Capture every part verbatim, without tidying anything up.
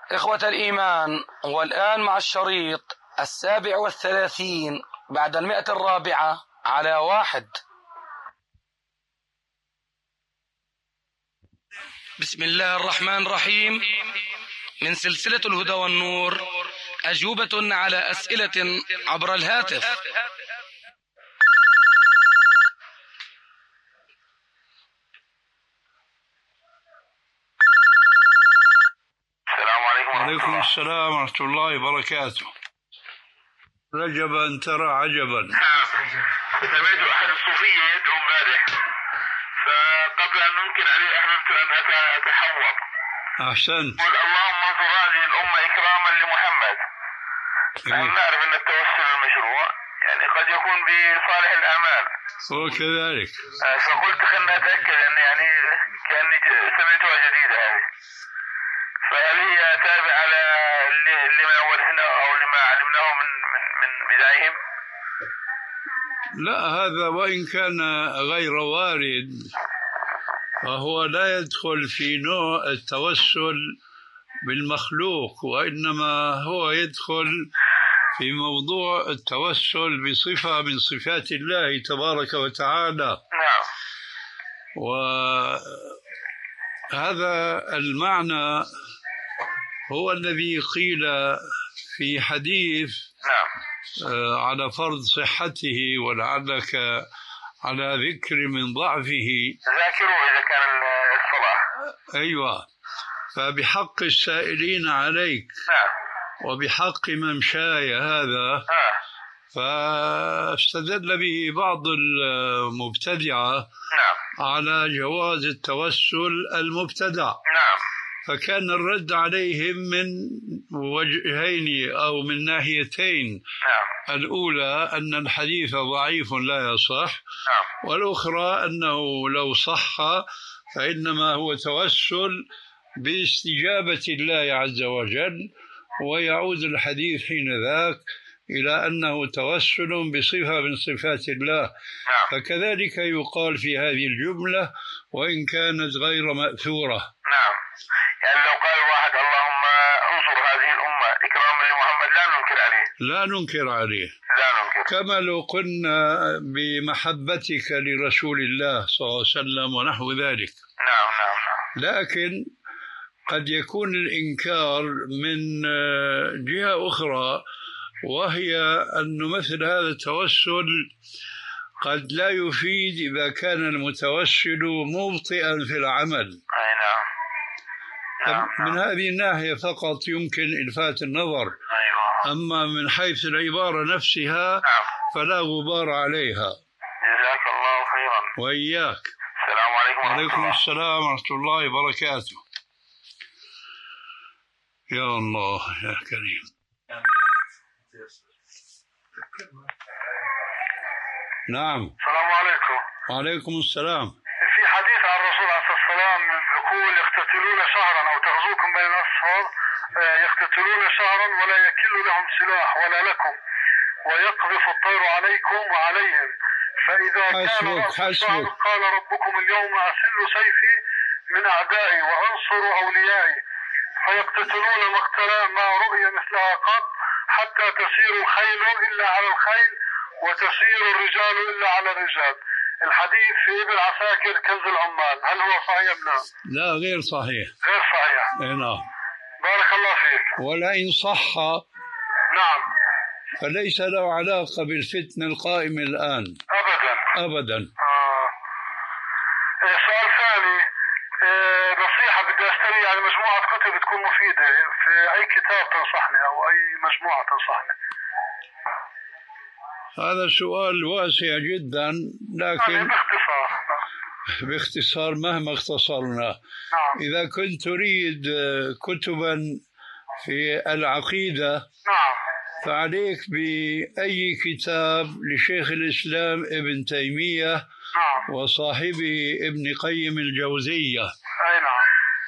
إخوة الإيمان، والآن مع الشريط السابع والثلاثين بعد المئة الرابعة على واحد. بسم الله الرحمن الرحيم. من سلسلة الهدى والنور، أجوبة على أسئلة عبر الهاتف. وعليكم السلام ورحمة الله وبركاته. رجبا ترى عجبا. سمعت أحد الصوفية يدعو امبارح، فقبل أن ننكر عليه أحببت أن أتحوط. أحسنت. قل اللهم انصر هذه الأمة إكراما لمحمد. نحن نعرف أن التوسل المشروع يعني قد يكون بصالح الأعمال. هو كذلك. فقلت خلنا أتأكد أن يعني كأني سمعتها جديدة هذه. فهل هي تابعة لما ورثناه أو لما علمناه من من من بدايهم؟ لا، هذا وإن كان غير وارد فهو لا يدخل في نوع التوسل بالمخلوق، وإنما هو يدخل في موضوع التوسل بصفة من صفات الله تبارك وتعالى. نعم. وهذا المعنى هو الذي قيل في حديث نعم. على فرض صحته ولعلك على ذكر من ضعفه. ذاكروا إذا كان الصلاة. أيوة. فبحق السائلين عليك نعم. وبحق ممشاي هذا آه. فاستدل به بعض المبتدعة نعم. على جواز التوسل المبتدع. نعم. فكان الرد عليهم من وجهين أو من ناحيتين. نعم. الأولى أن الحديث ضعيف لا يصح. نعم. والأخرى أنه لو صح فإنما هو توسل باستجابة الله عز وجل، ويعود الحديث حين ذاك إلى أنه توسل بصفة من صفات الله. نعم. فكذلك يقال في هذه الجملة وإن كانت غير مأثورة. نعم. يعني لو قال واحد اللهم انصر هذه الأمة إكراما لمحمد لا ننكر عليه. لا ننكر عليه. لا ننكر. كما لو قلنا بمحبتك لرسول الله صلى الله عليه وسلم ونحو ذلك. نعم نعم نعم. لكن قد يكون الإنكار من جهة أخرى، وهي أن مثل هذا التوسل قد لا يفيد إذا كان المتوسل مبطئا في العمل. أي نعم. نعم. من هذه الناحية فقط يمكن إلفات النظر. أيوة. أما من حيث العبارة نفسها نعم. فلا غبار عليها. جزاك الله خيرا. وإياك. السلام عليكم. وعليكم السلام ورحمة الله وبركاته. يا الله يا كريم. نعم. السلام عليكم. وعليكم السلام. في حديث عن الرسول عليه الصلاة والسلام يقول يقتتلون شهرا أو تغزوكم بين الأصفار، يقتتلون شهرا ولا يكل لهم سلاح ولا لكم، ويقذف الطير عليكم وعليهم، فإذا كان رأس الشهر قال ربكم اليوم أسل سيفي من أعدائي وأنصر أوليائي، فيقتتلون مقتلا ما رؤي مثلها قط، حتى تسير الخيل إلا على الخيل وتسير الرجال إلا على الرجال. الحديث في ابن عساكر كنز العمال، هل هو صحيح أم لا؟ لا، غير صحيح. غير صحيح. نعم. بارك الله فيك. ولئن صح نعم فليس له علاقة بالفتنة القائمة الآن أبدا أبدا. آه. سؤال ثاني، آه نصيحة بدي أشتري يعني مجموعة كتب تكون مفيدة، في أي كتاب تنصحني أو أي مجموعة تنصحني؟ هذا سؤال واسع جدا، لكن يعني باختصار. باختصار مهما اختصرنا. نعم. إذا كنت تريد كتبا في العقيدة نعم. فعليك بأي كتاب لشيخ الإسلام ابن تيمية. نعم. وصاحبه ابن قيم الجوزية. أي نعم.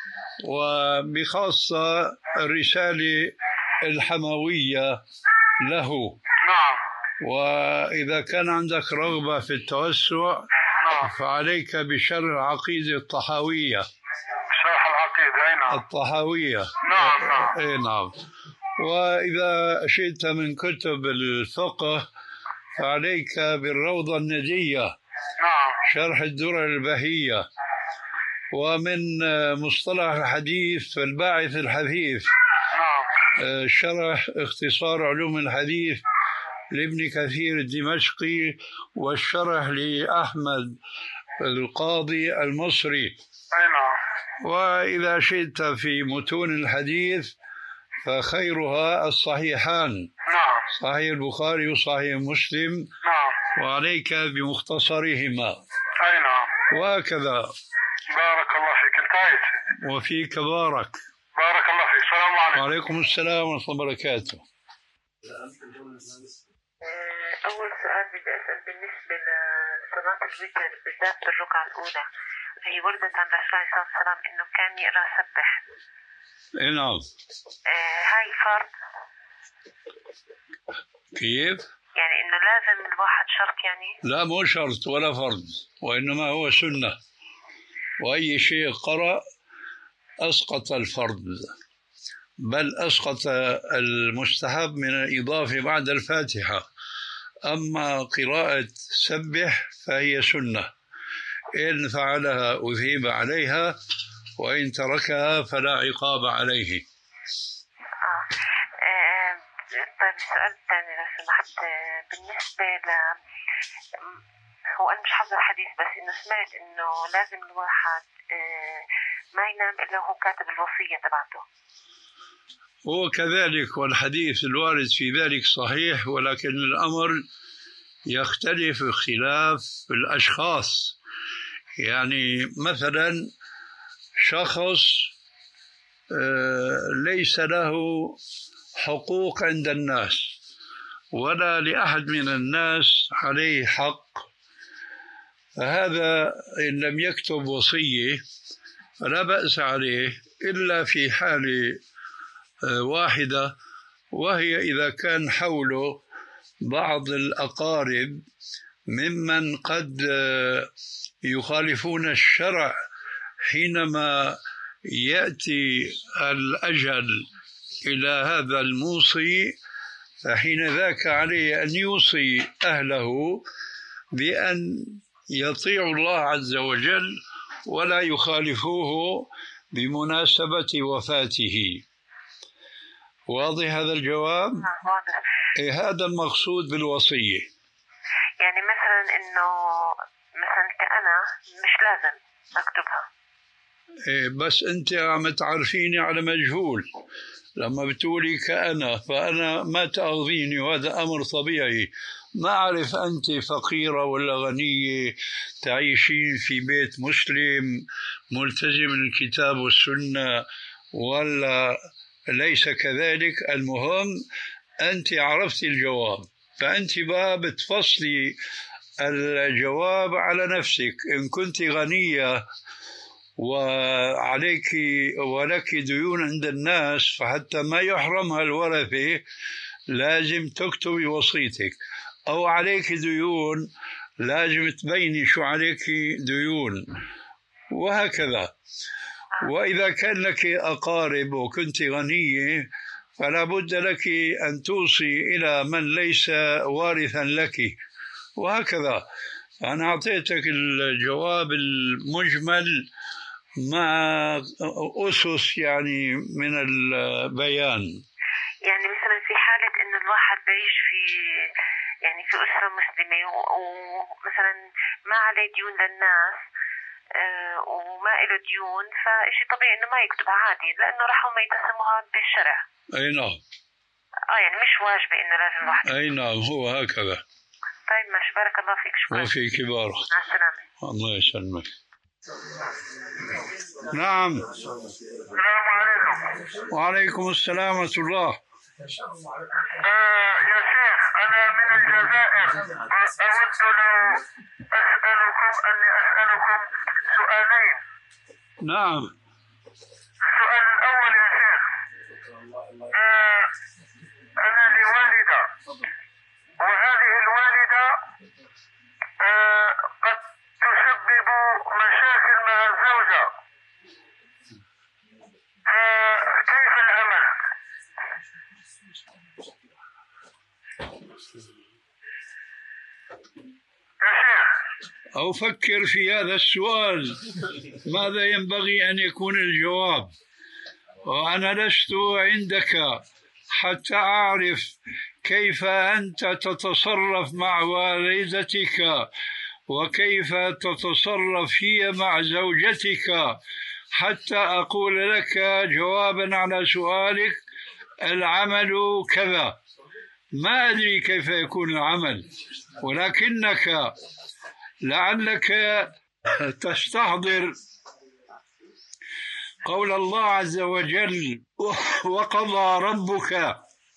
وبخاصة الرسالة الحموية له. نعم. وإذا كان عندك رغبة في التوسع نعم. فعليك بشرح العقيدة الطحاوية. شرح العقيدة. أي نعم. الطحاوية. نعم نعم. اي نعم. وإذا شئت من كتب الفقه فعليك بالروضة الندية. نعم. شرح الدرر البهية. ومن مصطلح الحديث فالباعث الحثيث. نعم. شرح اختصار علوم الحديث لابن كثير الدمشقي، والشرح لأحمد القاضي المصري. أي نعم. وإذا شئت في متون الحديث فخيرها الصحيحان. نعم. صحيح البخاري وصحيح مسلم. نعم. وعليك بمختصرهما. أي نعم. وهكذا. بارك الله فيك. انتهيت. وفيك بارك. بارك الله فيك. السلام عليكم. وعليكم السلام ورحمة الله وبركاته. أول سؤال بدي أسأل بالنسبة لصلاة الوتر بالذات بالركعة الأولى، هي وردت عن الرسول عليه الصلاة والسلام إنه كان يقرأ سبح. إيه نعم. آه هاي فرض؟ كيف؟ يعني إنه لازم الواحد شرط يعني؟ لا مو شرط ولا فرض، وإنما هو سنة، وأي شيء قرأ أسقط الفرض، بل أسقط المستحب من الإضافة بعد الفاتحة. أما قراءة سبح فهي سنة، إن فعلها أثيب عليها، وإن تركها فلا عقاب عليه. آه. آه. طيب السؤال الثاني لو سمحت، بالنسبة ل هو أنا مش حافظة الحديث، بس إنه سمعت إنه لازم الواحد آه ما ينام إلا وهو كاتب الوصية تبعته. هو كذلك، والحديث الوارد في ذلك صحيح، ولكن الأمر يختلف اختلاف الأشخاص. يعني مثلا شخص ليس له حقوق عند الناس ولا لأحد من الناس عليه حق، فهذا إن لم يكتب وصية فلا بأس عليه إلا في حال واحدة، وهي إذا كان حوله بعض الأقارب ممن قد يخالفون الشرع حينما يأتي الأجل إلى هذا الموصي، فحين ذاك عليه أن يوصي أهله بأن يطيعوا الله عز وجل ولا يخالفوه بمناسبة وفاته. واضح هذا الجواب؟ واضح. إيه هذا المقصود بالوصية. يعني مثلا إنه مثلا كأنا مش لازم أكتبها. إيه بس أنت عم تعرفيني على مجهول، لما بتقولي كأنا فأنا ما تأخذيني، وهذا أمر طبيعي. ما أعرف أنت فقيرة ولا غنية، تعيشين في بيت مسلم ملتزم الكتاب والسنة ولا ليس كذلك. المهم أنت عرفتي الجواب، فأنت بقى بتفصلي الجواب على نفسك. إن كنت غنية وعليك ولك ديون عند الناس، فحتى ما يحرمها الورثة لازم تكتبي وصيتك، أو عليك ديون لازم تبيني شو عليك ديون، وهكذا. وإذا كان لك أقارب وكنت غنية فلا بد لك أن توصي إلى من ليس وارثا لك، وهكذا. أنا أعطيتك الجواب المجمل مع أسس يعني من البيان. يعني مثلا في حالة إنه الواحد بيعيش في يعني في أسرة مسلمة ومثلا ما عليه ديون للناس وما له ديون، فشي طبيعي إنه ما يكتبها عادي، لأنه راح هم يتسموها بالشرع. أي نعم. آه يعني مش واجبة إنه لازم الواحد. أي نعم، هو هكذا. طيب ماشي، بارك الله فيك. شكرا. وفيك بارك. مع السلامة. الله يسلمك. نعم. السلام عليكم. وعليكم السلام ورحمة الله. آه يا شيخ، أنا من الجزائر، أود لو أسألكم أني أسألكم سؤالين. نعم. السؤال الأول يا شيخ، آه أنا لي والدة، وهذه الوالدة آه قد تسبب مشاكل مع الزوجة، أو فكر في هذا السؤال ماذا ينبغي أن يكون الجواب. وأنا لست عندك حتى أعرف كيف أنت تتصرف مع والدتك وكيف تتصرف هي مع زوجتك حتى أقول لك جوابا على سؤالك العمل كذا. ما أدري كيف يكون العمل، ولكنك لعلك تستحضر قول الله عز وجل: وقضى ربك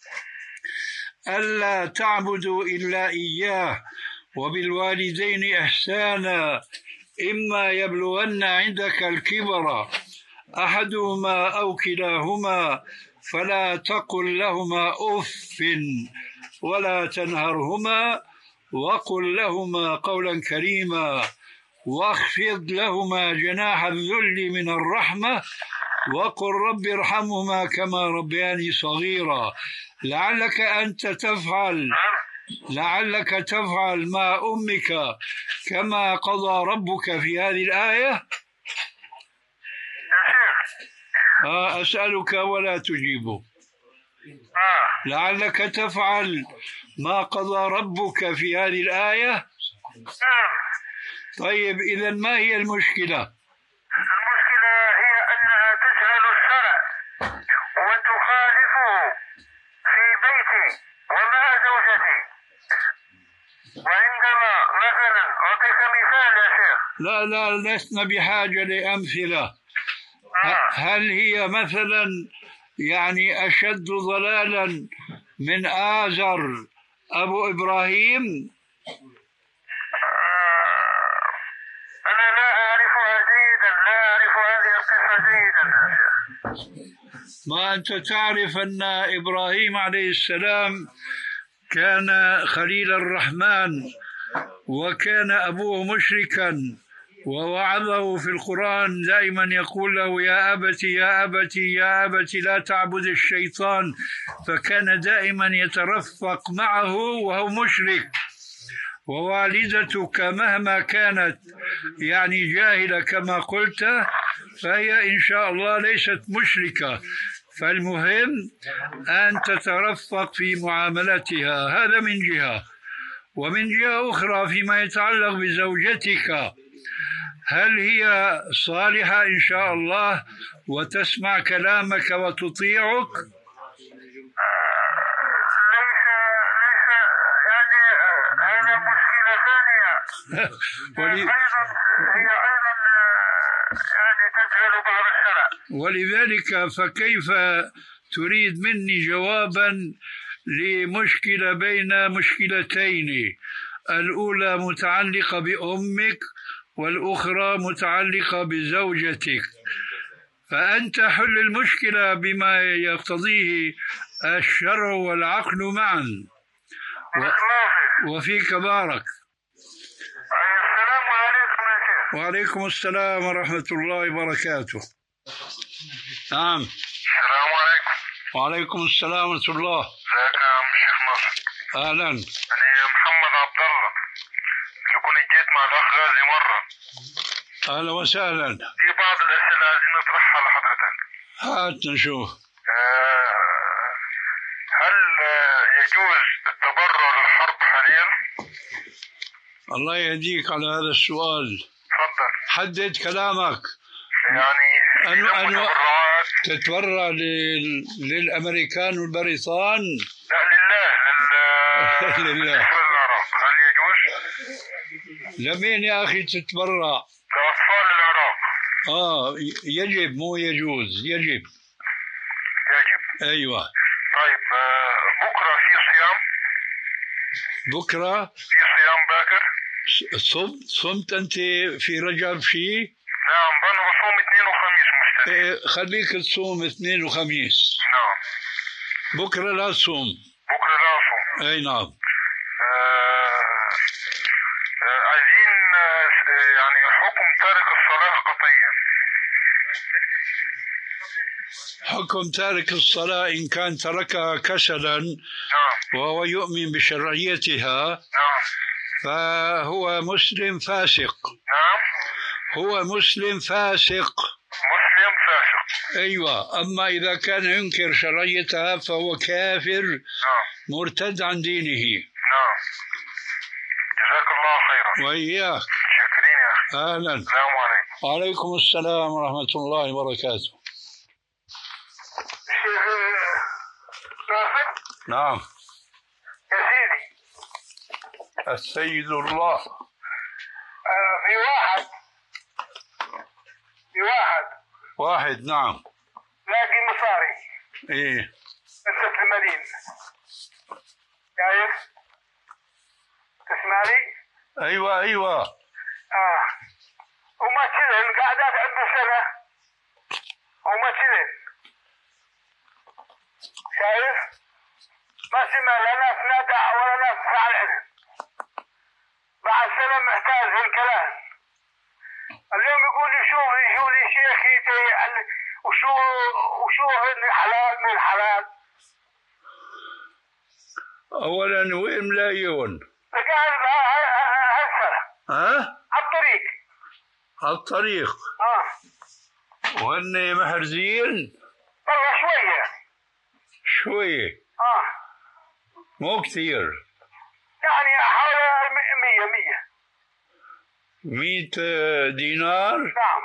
ألا تعبدوا إلا إياه وبالوالدين إحسانا إما يبلغن عندك الكبر أحدهما أو كلاهما فلا تقل لهما أف ولا تنهرهما وقل لهما قولا كريما واخفض لهما جناح الذل من الرحمة وقل رب ارحمهما كما ربياني صغيرا. لعلك أنت تفعل لعلك تفعل مع أمك كما قضى ربك في هذه الآية. أسألك ولا تجيب. لعلك تفعل ما قضى ربك في هذه الآية. طيب إذن ما هي المشكلة؟ المشكلة هي أنها تجهل الشرع وتخالفه في بيتي ومع زوجتي. وعندما مثلا أعطيك مثال يا شيخ. لا لا لسنا بحاجة لأمثلة. آه. هل هي مثلا يعني أشد ضلالا من آزر أبو إبراهيم؟ أنا لا أعرفها جيدا، لا أعرف هذه القصة جيدا. ما أنت تعرف أن إبراهيم عليه السلام كان خليل الرحمن وكان أبوه مشركا، ووعظه في القرآن دائما يقول له: يا أبتي يا أبتي يا أبتي لا تعبد الشيطان، فكان دائما يترفق معه وهو مشرك. ووالدتك مهما كانت يعني جاهلة كما قلت فهي إن شاء الله ليست مشركة، فالمهم أن تترفق في معاملتها. هذا من جهة. ومن جهة أخرى فيما يتعلق بزوجتك، هل هي صالحة إن شاء الله وتسمع كلامك وتطيعك؟ ولي... هي أيضا يعني تجهل بعض الشرع. ولذلك فكيف تريد مني جوابا لمشكلة بين مشكلتين، الأولى متعلقة بأمك والأخرى متعلقة بزوجتك، فأنت حل المشكلة بما يقتضيه الشرع والعقل معا. و... وفيك بارك. السلام عليكم يا شيخ. وعليكم السلام ورحمة الله وبركاته. نعم. السلام عليكم. وعليكم السلام ورحمة الله. ازيك يا عم شيخ ناصر؟ أهلا. أنا محمد عبد الله، كنت جيت مع الأخ غازي مرة. أهلا وسهلا. في بعض الأسئلة عايزين نطرحها لحضرتك. هات نشوف. أه هل يجوز التبرع للحرب حاليا؟ الله يهديك على هذا السؤال. تفضل. حدد كلامك. يعني أنو أنو تتبرع لل... للأمريكان والبريطان؟ لا لله. لل... لله. هل يجوز؟ لمين يا أخي تتبرع؟ لأطفال العراق. آه يجب مو يجوز، يجب. يجب. أيوة. طيب بكرة في صيام؟ بكرة؟ في صيام باكر؟ صمت صمت أنت في رجب شيء؟ نعم أنا بصوم اثنين وخميس مستديم. إيه خليك تصوم اثنين وخميس. نعم. بكرة لا تصوم. بكرة لا أصوم. أي نعم. آه آه عايزين آه يعني حكم تارك الصلاة قطعيا. حكم تارك الصلاة إن كان تركها كسلا نعم. وهو يؤمن بشرعيتها، نعم. فهو مسلم فاسق. نعم. هو مسلم فاسق. مسلم فاسق. أيوة. أما إذا كان ينكر شرعيتها فهو كافر. نعم. مرتد عن دينه. نعم. جزاك الله خيرا. وإياك. شكرين يا أخي. أهلا. السلام عليكم. وعليكم السلام ورحمة الله وبركاته. شيخ ناصر. نعم. يا سيدي. السيد الله. آه في واحد في واحد واحد. نعم. لاقي مصاري. إيه. انت في المدينة. شايف؟ تسمعني؟ أيوة أيوة. اه وما تشلن قاعدات عنده سنة وما تشلن. شايف؟ ما سمع لا ناس نادع ولا ناس فعل عنه. بعد سنة محتاج هالكلام. اليوم يقول لي شوف شو لي شيخي وشو وشو حلال من حلال. أولا وين ملايون؟ قاعد هالسنة. ها؟ على الطريق. على الطريق. اه. وهن محرزين؟ والله شوية. شوية. اه. مو كثير. يعني حوالي مية مية. مئة دينار؟ نعم.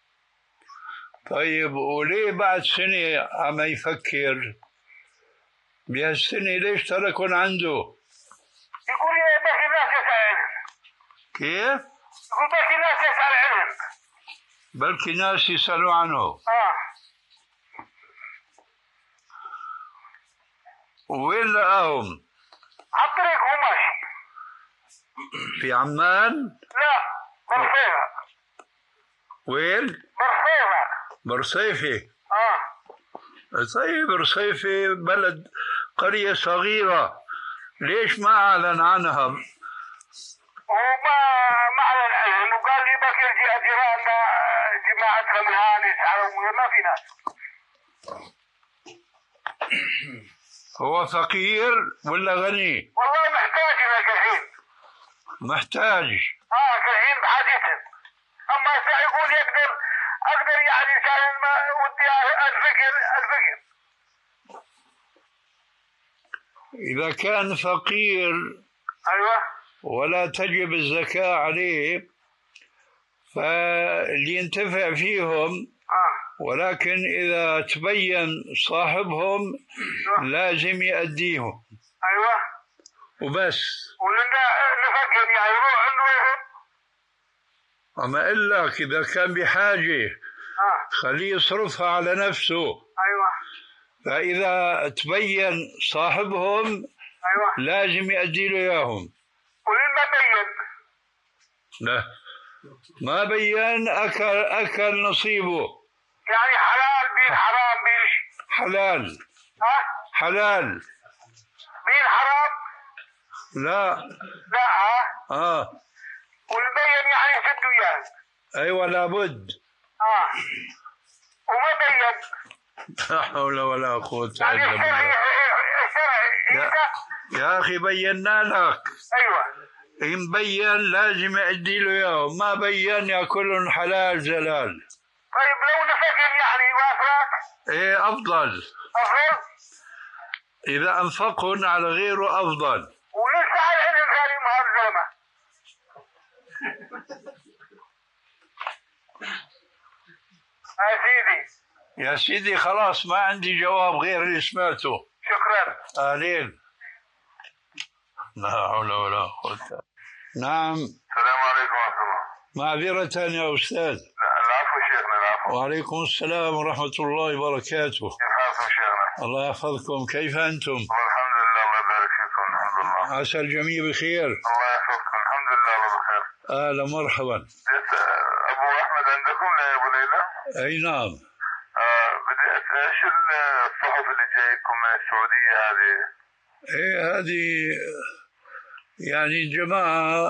طيب وليه بعد سنة عم يفكر؟ بهالسنة ليش تركن عنده؟ يقول لي باقي الناس يسأل عنهم. كيف؟ يقول باقي الناس يسأل عنهم. بلكي ناس يسألوا عنه. اه. وين لقاهم؟ على الطريق هو ماشي. في عمان؟ لا برصيفة. وين؟ برصيفة. برصيفة. اه. طيب رصيفة بلد قرية صغيرة، ليش ما أعلن عنها؟ وما ما أعلن عنهم وقال لي بكر جاء جيراننا جماعتنا من هان يسألوا ما في ناس. هو فقير ولا غني؟ والله محتاج لك الحين. محتاج. اه الحين بحاجتهم. اما يقول يقدر اقدر يعني كان ما ودي الفقر الفقر. إذا كان فقير ايوه ولا تجب الزكاة عليه فلينتفع فيهم. آه. ولكن إذا تبين صاحبهم لازم يأديهم. ايوه وبس. ولنا نفكر يعني يروح عنده ويهرب. أما أقول لك إذا كان بحاجة آه. خليه يصرفها على نفسه. ايوه. فإذا تبين صاحبهم ايوه لازم يأدي له إياهم. ولين ما بين. لا ما بين أكل أكل نصيبه. يعني حلال بين حرام بين. حلال. ها؟ حلال. بين حرام؟ لا. لا ها؟ آه. والبين يعني يسد وياه. أيوة لابد. اه. وما بين. لا حول ولا قوة يعني إلا بالله. الشرع يا, يا أخي بينا لك. ايوه. إن بين لازم يأدي له إياه، ما بين يأكلهم حلال زلال. طيب لو نفقهم يعني وافرات؟ إيه أفضل. أفضل؟ إذا أنفقهن على غيره أفضل. ولسه على علم غريم هذا الزلمة. يا سيدي. يا سيدي خلاص ما عندي جواب غير اللي سمعته. شكرا. أهلين. لا حول ولا قوة. نعم. السلام عليكم ورحمة الله. معذرة يا أستاذ. العفو شيخنا العفو. وعليكم السلام ورحمة الله وبركاته. كيف حالكم شيخنا؟ الله يحفظكم، كيف أنتم؟ والحمد لله الله يبارك فيكم الحمد لله. عسى الجميع بخير. الله يحفظكم الحمد لله الله بخير. أهلا مرحبا. أبو أحمد عندكم لا يا أبو ليلى؟ أي نعم. آه بدي أسأل شو الصحف اللي جايكم من السعودية هذه؟ إيه هذه يعني جماعة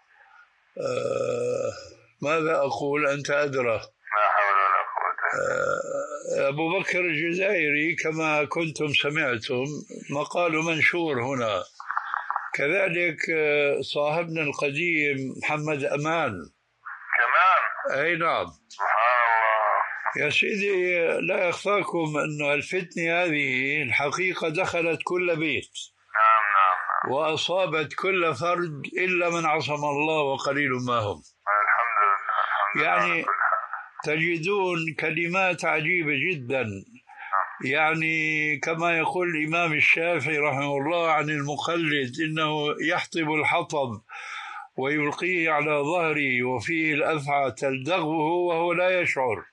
آه ماذا أقول أنت أدرى. لا حول ولا قوة. آه أبو بكر الجزائري كما كنتم سمعتم مقال منشور هنا كذلك صاحبنا القديم محمد أمان كمان. أي نعم. سبحان الله. يا سيدي لا يخفاكم أن الفتنة هذه الحقيقة دخلت كل بيت. نعم نعم نعم. وأصابت كل فرد إلا من عصم الله وقليل ما هم. الحمد لله. الحمد يعني لله. تجدون كلمات عجيبة جدا، يعني كما يقول الإمام الشافعي رحمه الله عن المقلد إنه يحطب الحطب ويلقيه على ظهره وفيه الأفعى تلدغه وهو لا يشعر.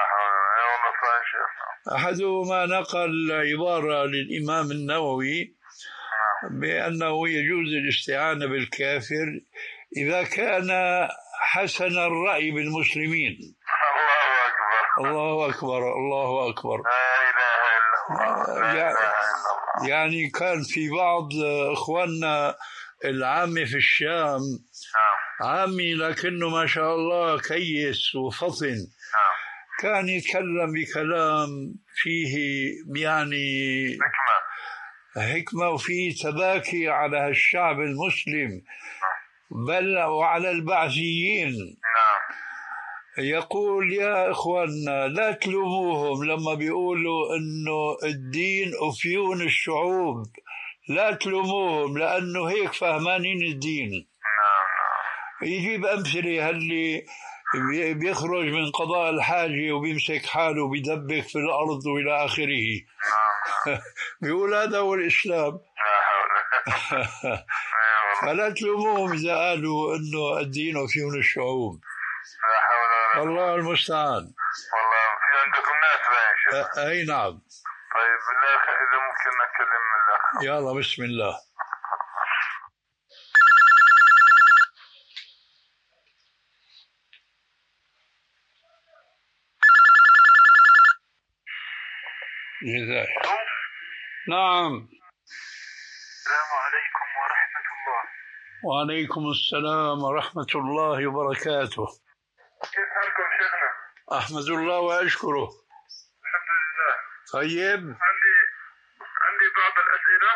أحدهما نقل عبارة للإمام النووي بأنه يجوز الاستعانة بالكافر إذا كان حسن الرأي بالمسلمين. الله أكبر الله أكبر. يعني كان في بعض إخواننا العامي في الشام عامي لكنه ما شاء الله كيس وفطن، كان يتكلم بكلام فيه يعني حكمة وفيه تباكي على الشعب المسلم بل وعلى البعثيين. يقول يا إخواننا لا تلوموهم لما بيقولوا إنه الدين أفيون الشعوب، لا تلوموهم لأنه هيك فهمانين الدين. يجيب أمثلة اللي بيخرج من قضاء الحاجة وبيمسك حاله وبيدبك في الأرض وإلى آخره. بيقول هذا هو الإسلام. فلا تلوموهم إذا قالوا إنه الدين أفيون الشعوب. الله المستعان. والله في عندكم ناس باين. أي نعم. طيب بالله إذا ممكن نكلم الأخ. يلا بسم الله. جزاك. نعم. السلام عليكم ورحمة الله. وعليكم السلام ورحمة الله وبركاته. كيف حالكم شيخنا؟ أحمد الله وأشكره. الحمد لله. طيب. عندي عندي بعض الأسئلة.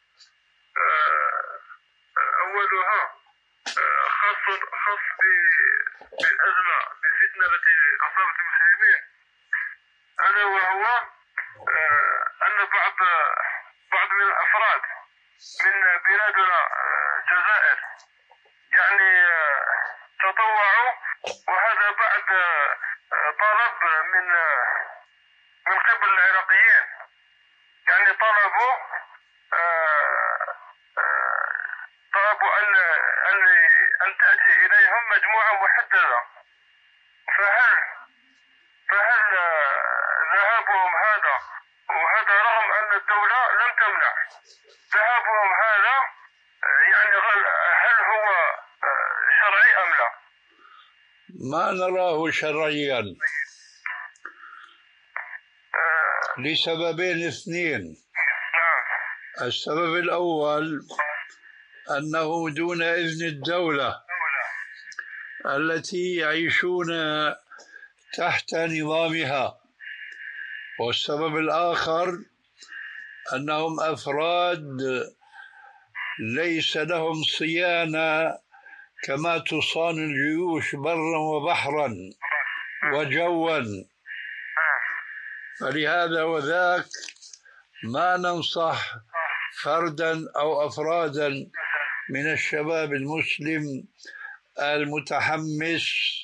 أولها خاص خاص بالأزمة بالفتنة التي أصابت المسلمين، ألا وهو أن بعض بعض من الأفراد من بلادنا الجزائر يعني تطوعوا، وهذا بعد طلب من من قبل العراقيين، يعني طلبوا طلبوا أن أن أن تأتي إليهم مجموعة محددة. فهل فهل ذهابهم هذا، وهذا رغم أن الدولة لم تمنع ذهابهم هذا، يعني هل هو شرعي أم لا؟ ما نراه شرعيا لسببين اثنين. السبب الأول أنه دون إذن الدولة التي يعيشون تحت نظامها، والسبب الآخر أنهم أفراد ليس لهم صيانة كما تصان الجيوش برا وبحرا وجوا، فلهذا وذاك ما ننصح فردا أو أفرادا من الشباب المسلم المتحمس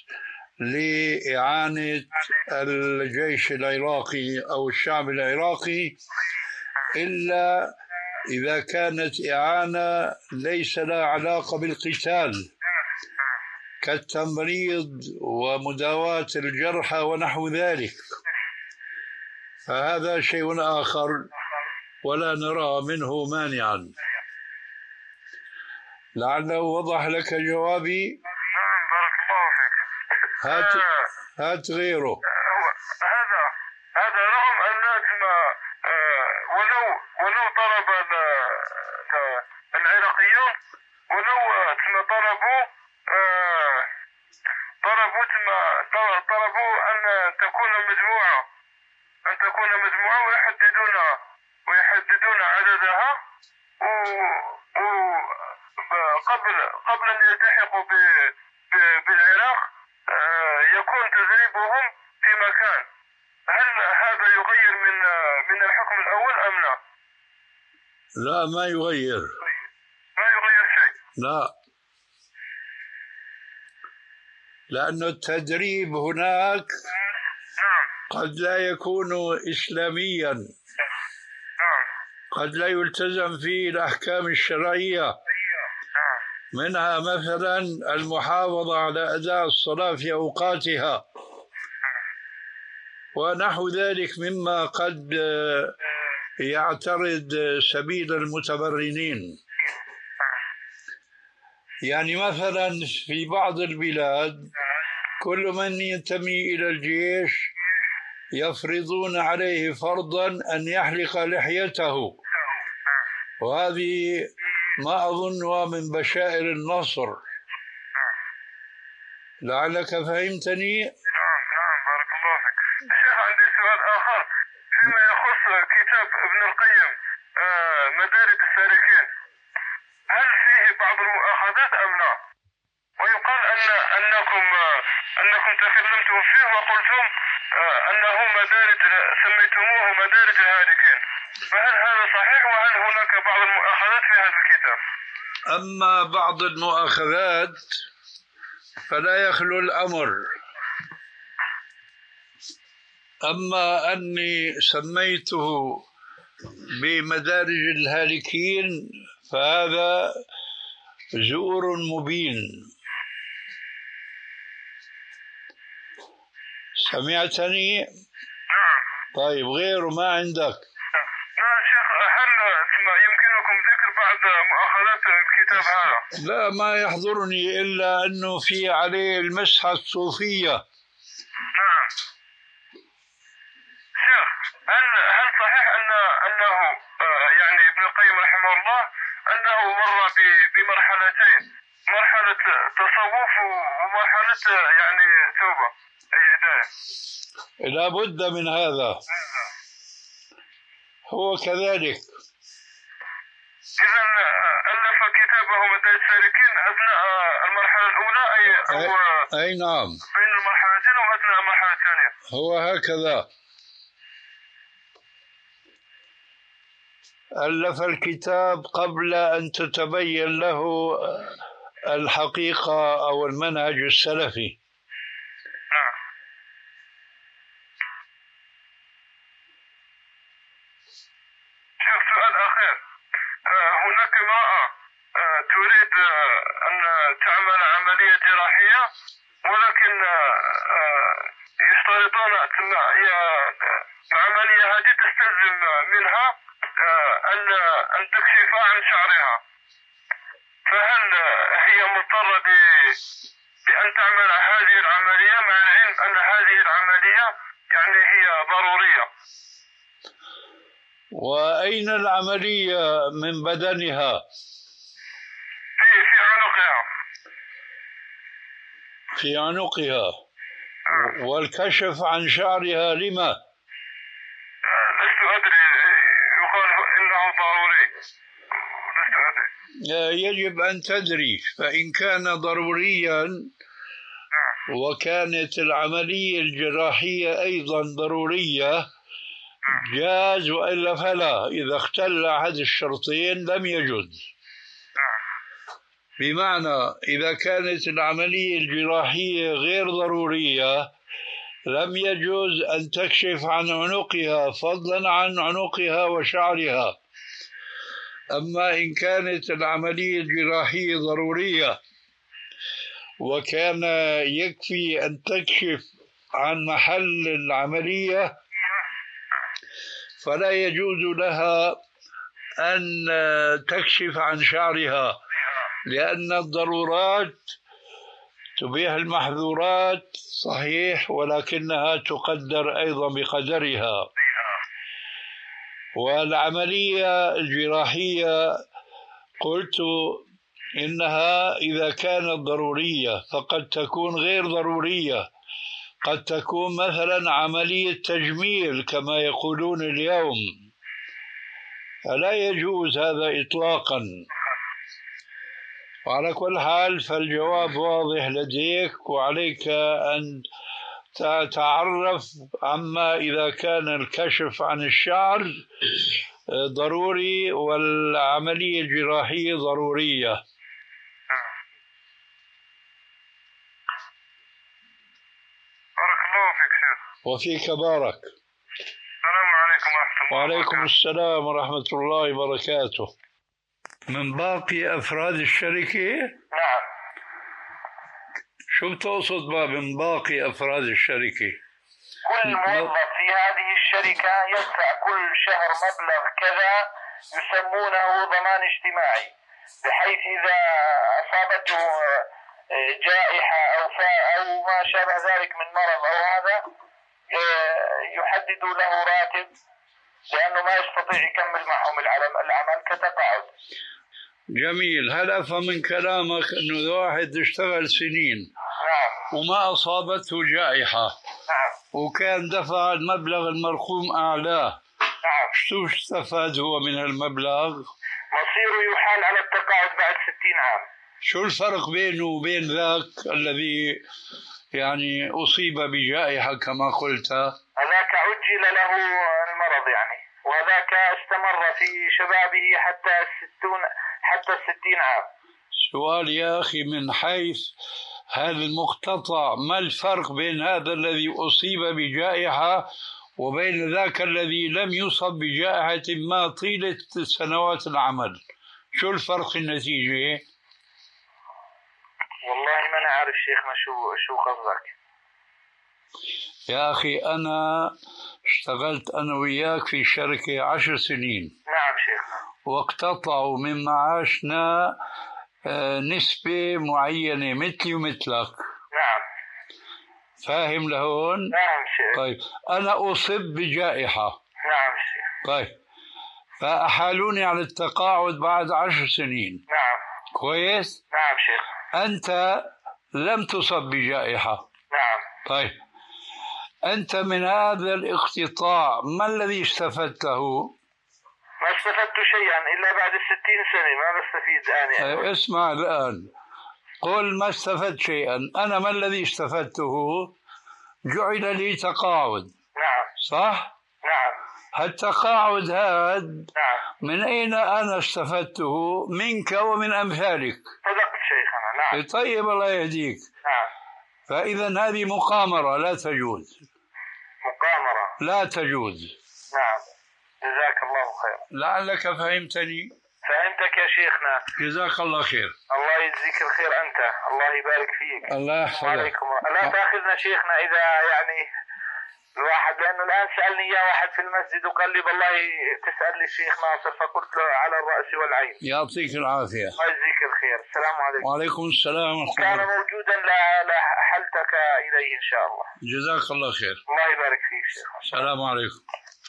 لإعانة الجيش العراقي أو الشعب العراقي إلا إذا كانت إعانة ليس لها علاقة بالقتال كالتمريض ومداواة الجرحى ونحو ذلك، فهذا شيء آخر ولا نرى منه مانعا. لعله وضح لك جوابي. نعم بارك الله فيك. هات هات غيره. هذا هذا رغم أن ولو ولو طلب العراقيون ولو طلبوا طلبوا طلبوا أن تكون مجموعة أن تكون مجموعة ويحددون ويحددون عددها، قبل قبل أن يلتحقوا بالعراق يكون تدريبهم في مكان، هل هذا يغير من من الحكم الأول أم لا؟ لا، ما يغير. ما يغير شيء. لا، لأن التدريب هناك قد لا يكون إسلاميا، قد لا يلتزم فيه الأحكام الشرعية، منها مثلا المحافظة على أداء الصلاة في أوقاتها ونحو ذلك مما قد يعترض سبيل المتمرنين. يعني مثلا في بعض البلاد كل من ينتمي إلى الجيش يفرضون عليه فرضا أن يحلق لحيته، وهذه ما أظنها من بشائر النصر. لعلك فهمتني؟ نعم نعم بارك الله فيك. الشيخ عندي سؤال آخر فيما يخص كتاب ابن القيم مدارج السالكين، هل فيه بعض المؤاخذات أم لا؟ ويقال أن أنكم أنكم تكلمتم فيه وقلتم أنه مدارج، سميتموه مدارج الهالكين، فهل هذا صحيح وهل هناك بعض المؤاخذات في هذا الكتاب؟ أما بعض المؤاخذات فلا يخلو الأمر، أما أني سميته بمدارج الهالكين فهذا زور مبين. سمعتني؟ نعم. طيب غيره ما عندك؟ لا شيخ، هل يمكنكم ذكر بعض مؤاخذات الكتاب هذا؟ لا، ما يحضرني إلا أنه في عليه المسحة الصوفية. نعم. شيخ، هل هل صحيح أن أنه يعني ابن القيم رحمه الله أنه مر بمرحلتين، مرحلة تصوف ومرحلة يعني توبة أي هداية؟ لا بد من هذا، هو كذلك. إذا ألف كتابه مدارج السالكين أثناء المرحلة الأولى أي أي, أي نعم، بين المرحلتين وأثناء المرحلة الثانية. هو هكذا ألف الكتاب قبل أن تتبين له الحقيقة أو المنهج السلفي. شيخ سؤال أخير، هناك امرأة تريد أن تعمل عملية جراحية ولكن يشترطون العملية هذه تستلزم منها أن أن تكشف عن شعرها، فهل هي مضطرة بأن تعمل هذه العملية مع العلم أن هذه العملية يعني هي ضرورية؟ وأين العملية من بدنها؟ في في عنقها. في عنقها. والكشف عن شعرها لما؟ لست أدري، يقال إنه ضروري، لست أدري. يجب أن تدري، فإن كان ضروريا وكانت العملية الجراحية أيضا ضرورية جاز، وإلا فلا. إذا اختل أحد الشرطين لم يجوز. بمعنى إذا كانت العملية الجراحية غير ضرورية لم يجوز أن تكشف عن عنقها فضلا عن عنقها وشعرها. أما إن كانت العملية الجراحية ضرورية وكان يكفي أن تكشف عن محل العملية فلا يجوز لها أن تكشف عن شعرها، لأن الضرورات تبيح المحظورات صحيح، ولكنها تقدر أيضا بقدرها. والعملية الجراحية قلت إنها إذا كانت ضرورية فقد تكون غير ضرورية، قد تكون مثلا عملية تجميل كما يقولون اليوم، فلا يجوز هذا إطلاقا. وعلى كل حال فالجواب واضح لديك، وعليك أن تتعرف عما إذا كان الكشف عن الشعر ضروري والعملية الجراحية ضرورية. بارك الله فيك شيخ. وفيك بارك. السلام عليكم ورحمة الله وعليكم السلام ورحمة الله وبركاته. من باقي أفراد الشركة؟ نعم. شو بتقصد من باقي أفراد الشركة؟ كل موظف في هذه الشركة يدفع كل شهر مبلغ كذا يسمونه ضمان اجتماعي، بحيث إذا أصابته جائحة أو أو ما شابه ذلك من مرض أو هذا يحدد له راتب، لأنه ما يستطيع يكمل معهم العمل كتقاعد. جميل. هل أفهم من كلامك أنه واحد اشتغل سنين نعم. وما أصابته جائحة نعم. وكان دفع المبلغ المرقوم أعلاه، نعم، شو استفاد هو من المبلغ؟ مصيره يحال على التقاعد بعد ستين عام. شو الفرق بينه وبين ذاك الذي يعني أصيب بجائحة كما قلت؟ هذاك عجل له المرض يعني، وهذاك استمر في شبابه حتى الستون حتى الستين عام. سؤال يا أخي، من حيث هذا المقتطع ما الفرق بين هذا الذي أصيب بجائحة وبين ذاك الذي لم يصب بجائحة ما طيلة سنوات العمل؟ شو الفرق النتيجة؟ والله ما أنا عارف شيخنا شو شو قصدك. يا أخي أنا اشتغلت أنا وياك في شركة عشر سنين. نعم شيخنا. واقتطعوا من معاشنا نسبة معينة مثلي ومثلك. نعم. فاهم لهون؟ نعم شيخ. طيب أنا أصب بجائحة. نعم شيخ. طيب فأحالوني على التقاعد بعد عشر سنين. نعم. كويس؟ نعم شيخ. أنت لم تصب بجائحة. نعم. طيب أنت من هذا الاقتطاع ما الذي استفدته؟ ما استفدت شيئا إلا بعد الستين سنة ما بستفيد الآن يعني. اسمع الآن، قل ما استفدت شيئا. أنا ما الذي استفدته؟ جعل لي تقاعد. نعم. صح؟ نعم. هالتقاعد هذا نعم. من أين أنا استفدته؟ منك ومن أمثالك. صدقت شيخنا. نعم. طيب الله يهديك. نعم. فإذا هذه مقامرة لا تجوز. مقامرة لا تجوز. نعم. جزاك الله خير. لعلك فهمتني. فهمتك يا شيخنا. جزاك الله خير. الله يجزيك الخير أنت، الله يبارك فيك. الله يحفظك. وعليكم. لا تأخذنا شيخنا إذا يعني الواحد، لأنه الآن سألني إياه واحد في المسجد وقال لي والله تسأل لي الشيخ ناصر، فقلت له على الرأس والعين. يعطيك العافية. الله يجزيك الخير. السلام عليكم. وعليكم السلام ورحمة كان الله. موجودا لحلتك إليه إن شاء الله. جزاك الله خير. الله يبارك فيك شيخ. السلام عليكم.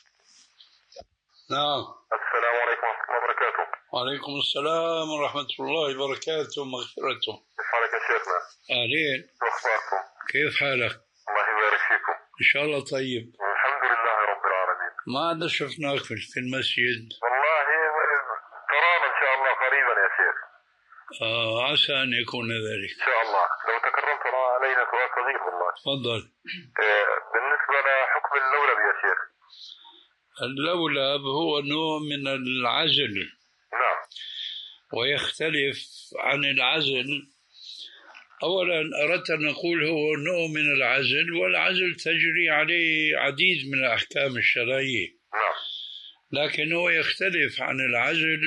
نعم. السلام عليكم ورحمة الله وبركاته. وعليكم السلام ورحمة الله وبركاته ومغفرته. كيف حالك يا شيخنا؟ أهلين. شو أخباركم؟ كيف حالك؟ الله يبارك فيكم. إن شاء الله طيب. الحمد لله رب العالمين. ما عاد شفناك في المسجد. والله ترانا إن شاء الله قريبا يا شيخ. آه عسى أن يكون ذلك. إن شاء الله. لو تكرمت علينا سؤال صغير والله. تفضل. بالنسبة لحكم اللولب يا شيخ. اللولب هو نوع من العزل. نعم. ويختلف عن العزل. أولا أردت أن أقول هو نوع من العزل، والعزل تجري عليه عديد من الأحكام الشرعية. نعم. لكن هو يختلف عن العزل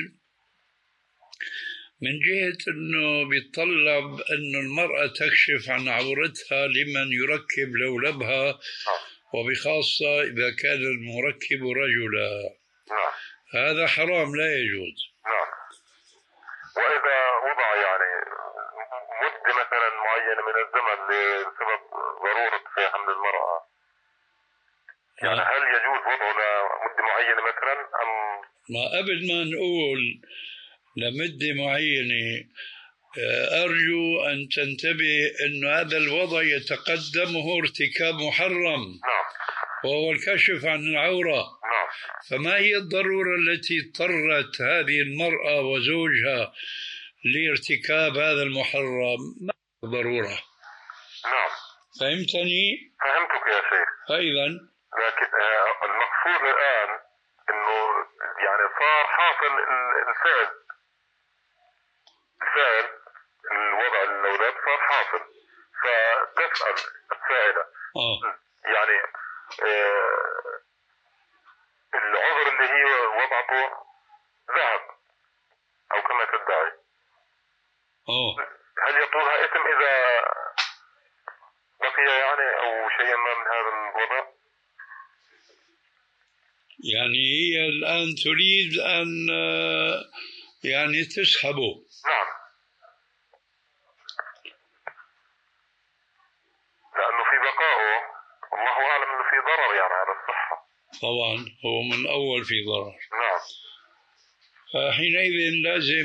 من جهة أنه بيتطلب أن المرأة تكشف عن عورتها لمن يركب لولبها. نعم. وبخاصة إذا كان المركب رجلا. نعم. هذا حرام لا يجوز. نعم. وإذا وضع يعني مدة مثلا معينة من الزمن بسبب ضرورة في حمل المرأة، يعني هل يجوز وضعه لمدة معينة مثلا أم؟ ما قبل ما نقول لمدة معينة أرجو أن تنتبه أن هذا الوضع يتقدمه ارتكاب محرم. نعم. وهو الكشف عن العورة. نعم. فما هي الضرورة التي اضطرت هذه المرأة وزوجها لارتكاب هذا المحرم ما ضرورة. نعم. فهمتني؟ فهمتك يا شيخ. فإذا لكن المقصود الآن إنه يعني صار حاصل الفعل الفعل الوضع الأولاد صار حاصل، فتسأل السائلة آه. يعني آه العذر اللي هي وضعته ذهب أو كما تدعي، آه. هل يطولها اسم إذا بقي يعني أو شيء ما من هذا الوضع؟ يعني هي الآن تريد أن يعني تسحبه. نعم، لأنه في بقائه والله أعلم أنه في ضرر يعني على الصحة. طبعا هو من أول في ضرر. نعم. فحينئذ لازم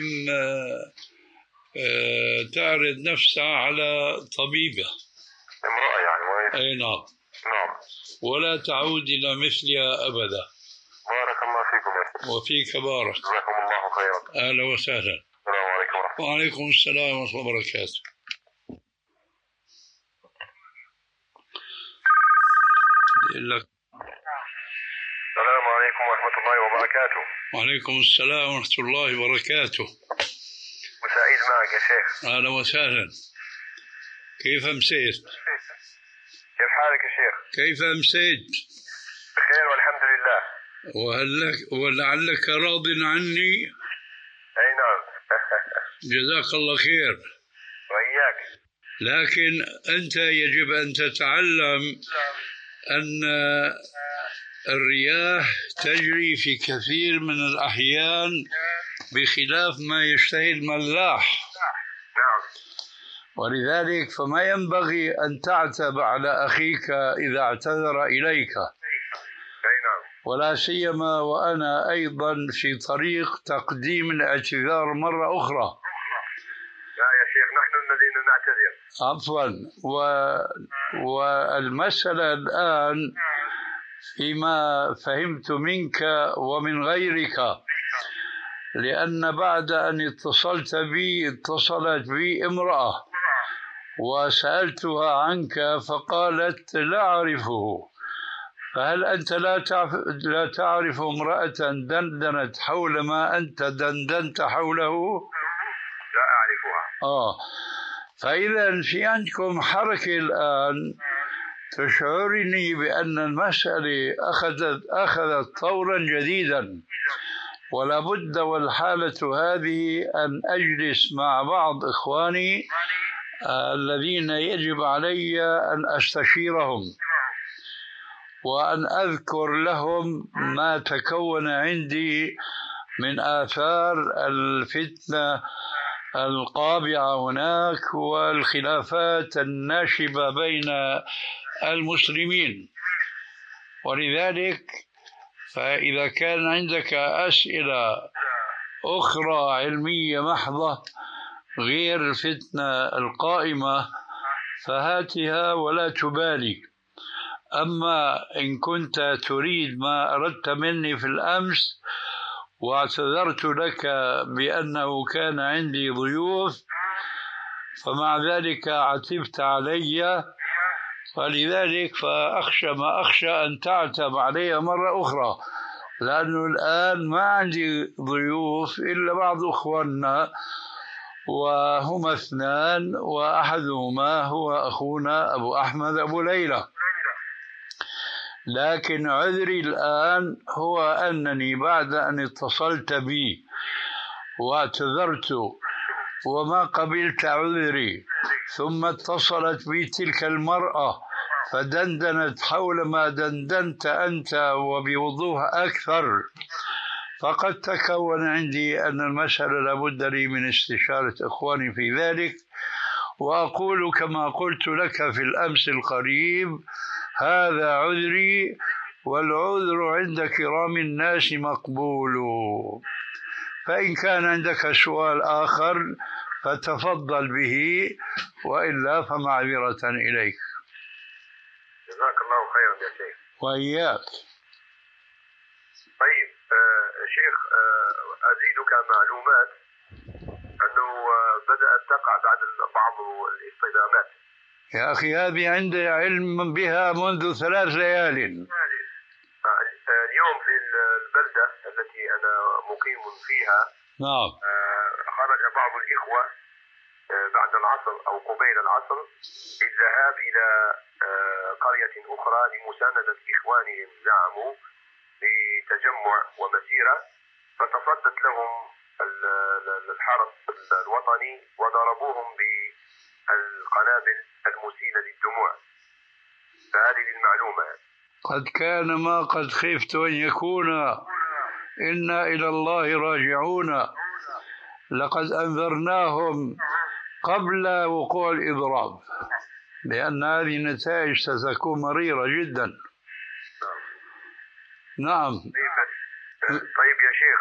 تعرض نفسها على طبيبة امرأة يعني. أي نعم. نعم. ولا تعود إلى مثلها أبدا. بارك الله فيكم. وفيك بارك. جزاكم الله خيرا. أهلا وسهلا. السلام عليكم ورحمة الله. وعليكم السلام ورحمة الله وبركاته. لك. السلام عليكم ورحمة الله وبركاته. وعليكم السلام ورحمة الله وبركاته. مساعد معك يا شيخ. أهلا وسهلا. كيف أمسيت؟ كيف حالك يا شيخ؟ كيف أمسيت؟ بخير والحمد لله. وهلك ولعلك راض عني؟ أي نعم. جزاك الله خير. وإياك. لكن أنت يجب أن تتعلم أن الرياح تجري في كثير من الأحيان بخلاف ما يشتهي الملاح. نعم. ولذلك فما ينبغي أن تعتب على أخيك إذا اعتذر إليك. أي نعم. ولا سيما وأنا أيضا في طريق تقديم الاعتذار مرة أخرى. لا يا شيخ نحن الذين نعتذر. عفوا. و... والمسألة الآن فيما فهمت منك ومن غيرك، لأن بعد أن اتصلت بي اتصلت بي امرأة وسألتها عنك فقالت لا أعرفه. فهل أنت لا تعرف, لا تعرف امرأة دندنت حول ما أنت دندنت حوله؟ لا أعرفها. آه. فإذا في عندكم حركة الآن تشعرني بأن المسألة أخذت أخذت طورا جديدا، ولا بد والحالة هذه أن أجلس مع بعض إخواني الذين يجب علي أن أستشيرهم وأن أذكر لهم ما تكون عندي من آثار الفتنة القابعة هناك والخلافات الناشبة بين المسلمين. ولذلك فإذا كان عندك أسئلة أخرى علمية محضة غير الفتنة القائمة فهاتها ولا تبالي. أما إن كنت تريد ما أردت مني في الأمس واعتذرت لك بأنه كان عندي ضيوف فمع ذلك عتبت علي، فلذلك فأخشى ما أخشى أن تعتب علي مرة أخرى، لأنه الآن ما عندي ضيوف إلا بعض أخواننا وهما اثنان وأحدهما هو أخونا أبو أحمد أبو ليلى. لكن عذري الآن هو أنني بعد أن اتصلت بي واعتذرت وما قبلت عذري ثم اتصلت بي تلك المرأة فدندنت حول ما دندنت أنت وبوضوح أكثر، فقد تكون عندي أن المسألة لابد لي من استشارة إخواني في ذلك. وأقول كما قلت لك في الأمس القريب هذا عذري، والعذر عند كرام الناس مقبول. فإن كان عندك سؤال آخر فتفضل به، وإلا فمعذرة إليك. جزاك الله خيرا يا شيخ. وإياك. طيب آه شيخ آه أزيدك معلومات أنه بدأت تقع بعد بعض الاصطدامات. يا أخي هذه عندي علم بها منذ ثلاث ليال. اليوم في البلدة التي أنا مقيم فيها نعم خرج بعض الإخوة بعد العصر أو قبيل العصر للذهاب إلى قرية أخرى لمساندة إخوانهم زعموا لتجمع ومسيرة، فتصدت لهم الحرس الوطني وضربوهم بالقنابل المسيلة للدموع. فهذه المعلومة. قد كان ما قد خفت أن يكون، إنا إلى الله راجعون. لقد أنذرناهم قبل وقوع الإضراب لأن هذه النتائج ستكون مريرة جدا. نعم. طيب يا شيخ،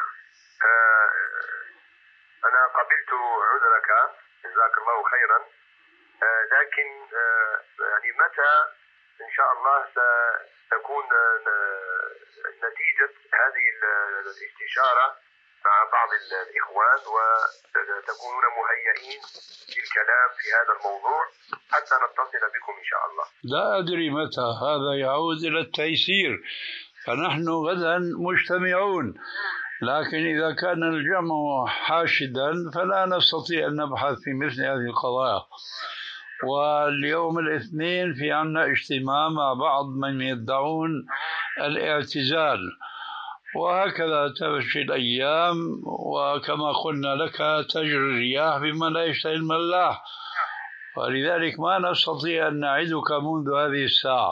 أنا قبلت عذرك جزاك الله خيرا، لكن يعني متى إن شاء الله ستكون نتيجة هذه الاستشارة مع بعض الإخوان وتكونون مهيئين للكلام في هذا الموضوع حتى نتصل بكم إن شاء الله؟ لا أدري متى، هذا يعود إلى التيسير، فنحن غدا مجتمعون، لكن إذا كان الجمع حاشدا فلا نستطيع أن نبحث في مثل هذه القضايا. واليوم الاثنين في عنا اجتماع مع بعض من يدعون الاعتزال، وهكذا تمشي الأيام، وكما قلنا لك تجري الرياح بما لا يشتهي الملاح، ولذلك ما نستطيع أن نعدك منذ هذه الساعة.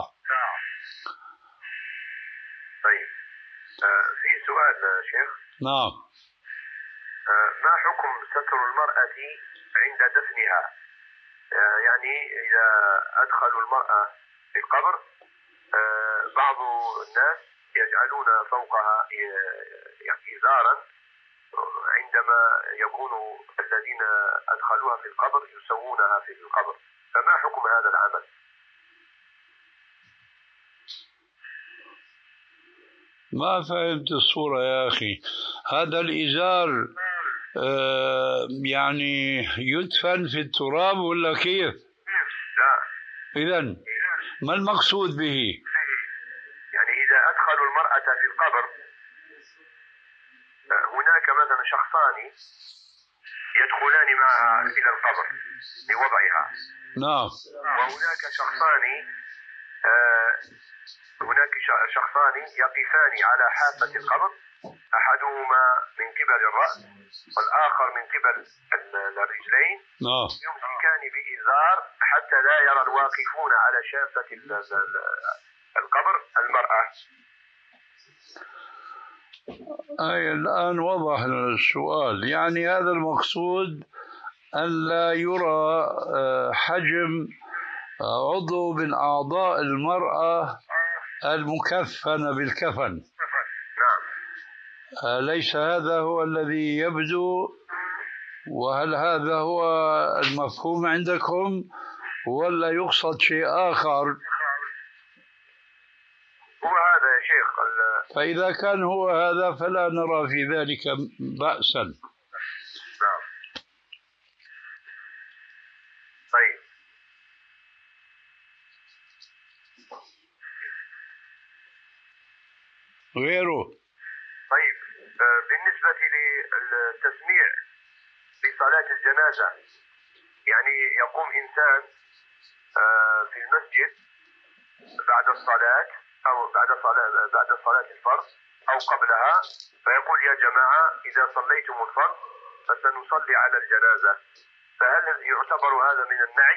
طيب في سؤال شيخ. نعم. ما حكم ستر المرأة عند دفنها؟ يعني إذا أدخلوا المرأة في القبر بعض الناس يجعلون فوقها إزارا، عندما يكون الذين أدخلوها في القبر يسوونها في القبر، فما حكم هذا العمل؟ ما فهمت الصورة يا أخي. هذا الإزار آه يعني يدفن في التراب ولا كيف؟ لا. إذن ما المقصود به؟ يعني إذا أدخلوا المرأة في القبر هناك مثلا شخصان يدخلان معها إلى القبر لوضعها. نعم. وهناك شخصان آه هناك شخصان يقفان على حافة القبر، أحدهما من قبل الرأس والآخر من قبل الرجلين. نعم. يمسكان بإزار حتى لا يرى الواقفون على شافة القبر المرأة. أي الآن وضح السؤال، يعني هذا المقصود أن لا يرى حجم عضو من أعضاء المرأة المكفن بالكفن. نعم. ليس هذا هو الذي يبدو؟ وهل هذا هو المفهوم عندكم ولا يقصد شيء آخر؟ هو هذا يا شيخ. فإذا كان هو هذا فلا نرى في ذلك بأسا. نعم. طيب. غيره. طيب بالنسبة للتسميع في صلاة الجنازة، يعني يقوم إنسان في المسجد بعد الصلاة أو بعد صلاة بعد صلاة الفرض أو قبلها، فيقول يا جماعة إذا صليتم الفرض فسنصلي على الجنازة، فهل يعتبر هذا من النعي؟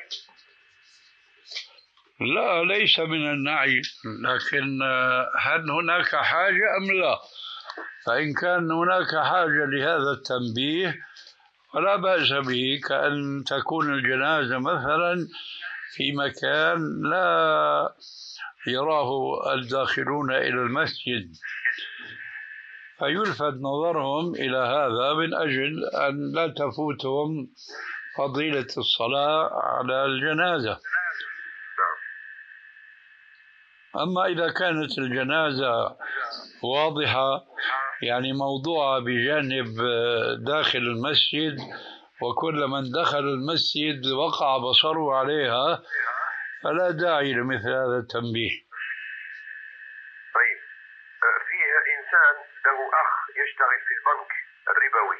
لا، ليس من النعي، لكن هل هناك حاجة أم لا؟ فإن كان هناك حاجة لهذا التنبيه فلا بأس به، كأن تكون الجنازة مثلا في مكان لا يراه الداخلون إلى المسجد، فيلفت نظرهم إلى هذا من أجل أن لا تفوتهم فضيلة الصلاة على الجنازة. أما إذا كانت الجنازة واضحة، يعني موضوعة بجانب داخل المسجد، وكل من دخل المسجد وقع بصره عليها، فلا داعي لمثل هذا التنبيه. طيب، فيه إنسان له أخ يشتغل في البنك الربوي،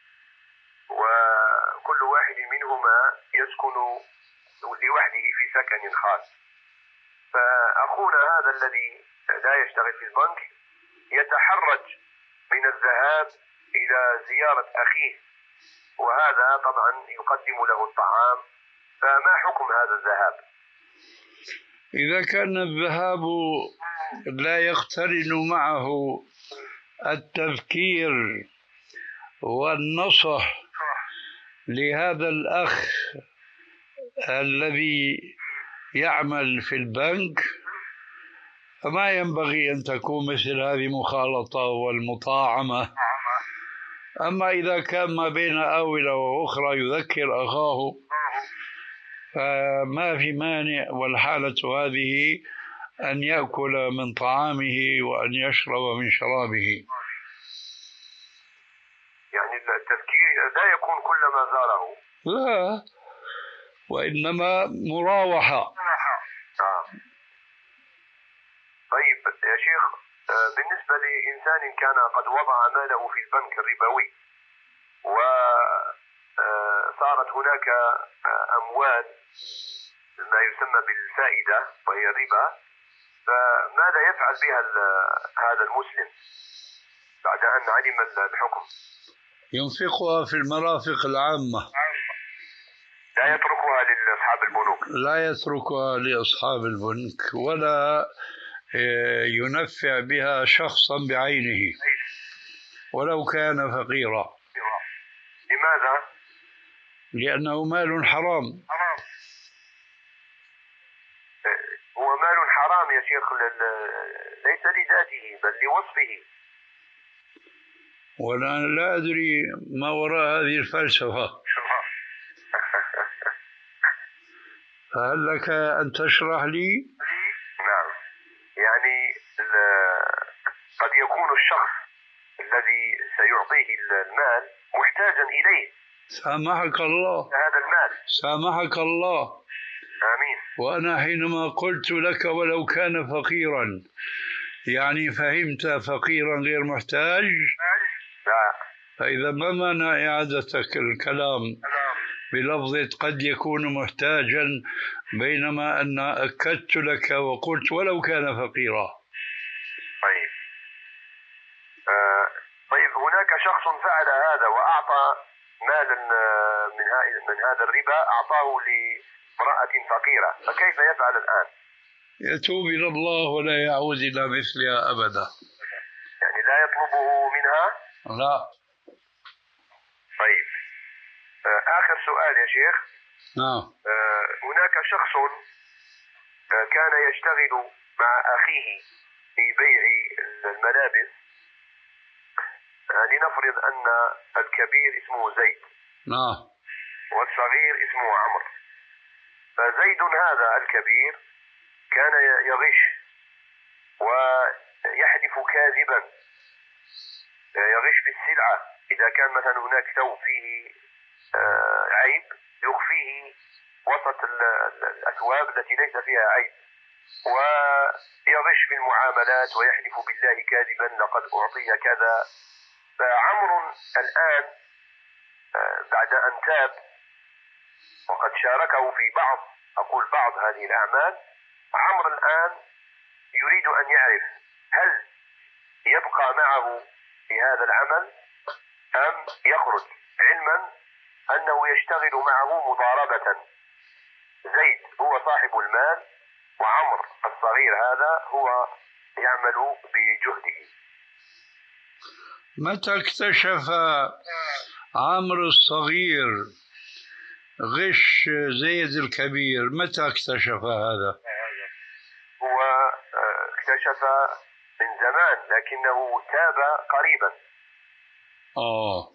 وكل واحد منهما يسكن لوحده في سكن خاص، فأخونا هذا الذي لا يشتغل في البنك يتحرج من الذهاب إلى زيارة أخيه، وهذا طبعا يقدم له الطعام، فما حكم هذا الذهاب؟ إذا كان الذهاب لا يقترن معه التذكير والنصح لهذا الأخ الذي يعمل في البنك، فما ينبغي أن تكون مثل هذه مخالطة والمطاعمة. أما إذا كان ما بين آونة وأخرى يذكر أخاه فما في مانع، والحالة هذه أن يأكل من طعامه وأن يشرب من شرابه. يعني التذكير لا يكون كلما زاره، لا، وإنما مراوحة. آه. طيب يا شيخ، بالنسبة لإنسان كان قد وضع ماله في البنك الربوي وصارت هناك أموال ما يسمى بالفائدة وهي الربا، فماذا يفعل بها هذا المسلم بعد أن علم الحكم؟ ينفقها في المرافق العامة، لا يتركها لأصحاب البنوك، لا يتركها لأصحاب البنك، ولا ينفع بها شخصا بعينه ولو كان فقيرا. لماذا؟ لأنه مال حرام. هو مال حرام يا شيخ، ليس لذاته بل لوصفه. وأنا لا أدري ما وراء هذه الفلسفة. فهل لك أن تشرح لي؟ نعم، يعني قد يكون الشخص الذي سيعطيه المال محتاجا إليه. سامحك الله، هذا المال. سامحك الله. آمين. وأنا حينما قلت لك ولو كان فقيرا، يعني فهمت فقيرا غير محتاج؟ لا. فإذا ما معنى إعادتك الكلام بلفظة قد يكون محتاجا، بينما أن أكدت لك وقلت ولو كان فقيرا؟ طيب. آه طيب، هناك شخص فعل هذا وأعطى مالا من من هذا الربا، أعطاه لامرأة فقيرة، فكيف يفعل الآن؟ يتوب إلى الله ولا يعود إلى مثلها أبدا. يعني لا يطلبه منها؟ لا. طيب، آه آخر سؤال يا شيخ. نعم. آه هناك شخص آه كان يشتغل مع أخيه في بيع الملابس. آه لنفرض أن الكبير اسمه زيد. نعم. والصغير اسمه عمرو. فزيد هذا الكبير كان يغش ويحدف كاذبا، يغش في السلعة. إذا كان مثلا هناك ثوب فيه عيب يخفيه وسط الأثواب التي ليس فيها عيب، ويغش في المعاملات ويحلف بالله كاذبا لقد أعطي كذا. فعمرو الآن بعد أن تاب وقد شاركه في بعض، أقول بعض هذه الأعمال، عمرو الآن يريد أن يعرف هل يبقى معه في هذا العمل أم يخرج، علما أنه يشتغل معه مضاربة. زيد هو صاحب المال وعمرو الصغير هذا هو يعمل بجهده. متى اكتشف عمرو الصغير غش زيد الكبير؟ متى اكتشف هذا؟ هو اكتشف من زمان لكنه تاب قريبا. آه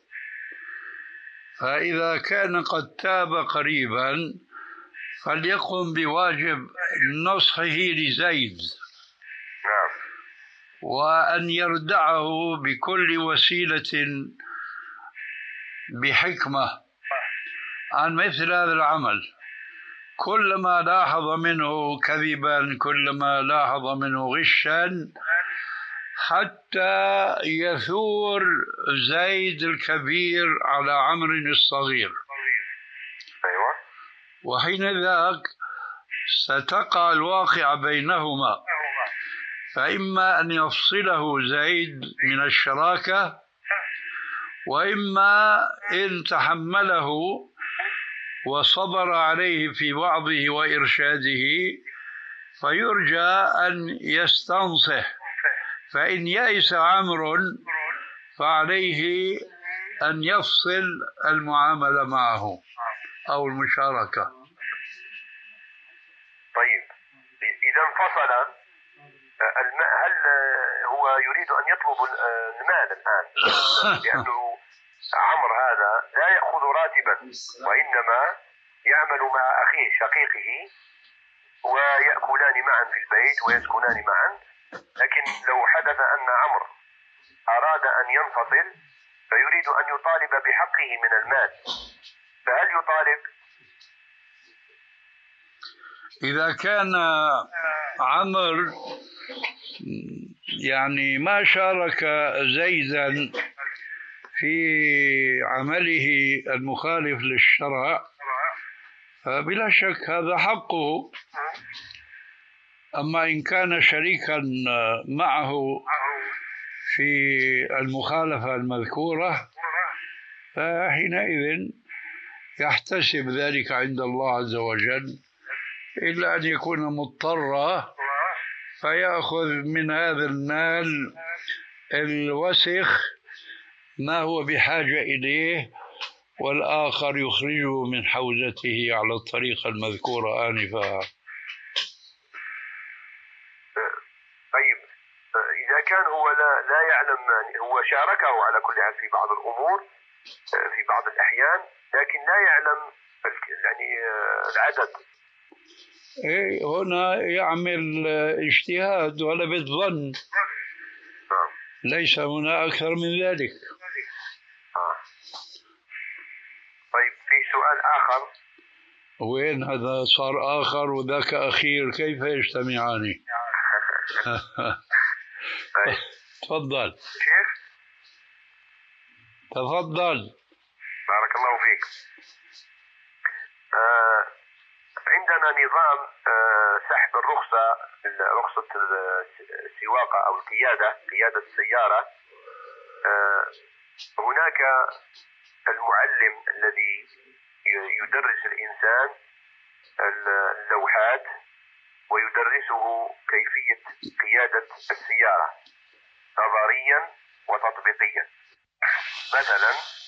فإذا كان قد تاب قريبا فليقم بواجب نصحه لزيد. نعم. وأن يردعه بكل وسيلة بحكمة عن مثل هذا العمل، كلما لاحظ منه كذبا، كلما لاحظ منه غشا، حتى يثور زيد الكبير على عمرو الصغير. أيوة. وحين ذاك ستقع الواقع بينهما، فإما أن يفصله زيد من الشراكة، وإما إن تحمله وصبر عليه في وعظه وإرشاده فيرجى أن يستنصح، فإن يئس عمرو فعليه أن يفصل المعاملة معه أو المشاركة. طيب إذا انفصل، هل هو يريد أن يطلب المال الآن؟ لأنه عمرو هذا لا يأخذ راتبا، وإنما يعمل مع أخيه شقيقه ويأكلان معا في البيت ويسكنان معا. لكن لو حدث أن عمرو أراد أن ينفصل فيريد أن يطالب بحقه من المال، فهل يطالب؟ إذا كان عمرو يعني ما شارك زيدا في عمله المخالف للشرع فبلا شك هذا حقه. أما إن كان شريكا معه في المخالفة المذكورة فحينئذ يحتسب ذلك عند الله عز وجل، إلا أن يكون مضطرا فيأخذ من هذا المال الوسخ ما هو بحاجة إليه، والآخر يخرجه من حوزته على الطريقة المذكورة آنفا. طيب إذا كان هو لا, لا يعلم، هو شاركه على كل حال في بعض الأمور في بعض الأحيان، لكن لا يعلم يعني العدد. إيه هنا يعمل اجتهاد ولا بالظن، ليس هنا أكثر من ذلك. آه. طيب في سؤال آخر. وين هذا صار آخر وذاك أخير، كيف يجتمعان؟ تفضل شيخ. تفضل. بارك الله فيك. آه عندنا نظام آه سحب الرخصة، رخصة السواقة أو القيادة، قيادة السيارة. آه هناك المعلم الذي يدرس الإنسان اللوحات ويدرسه كيفية قيادة السيارة نظريا وتطبيقيا. مثلا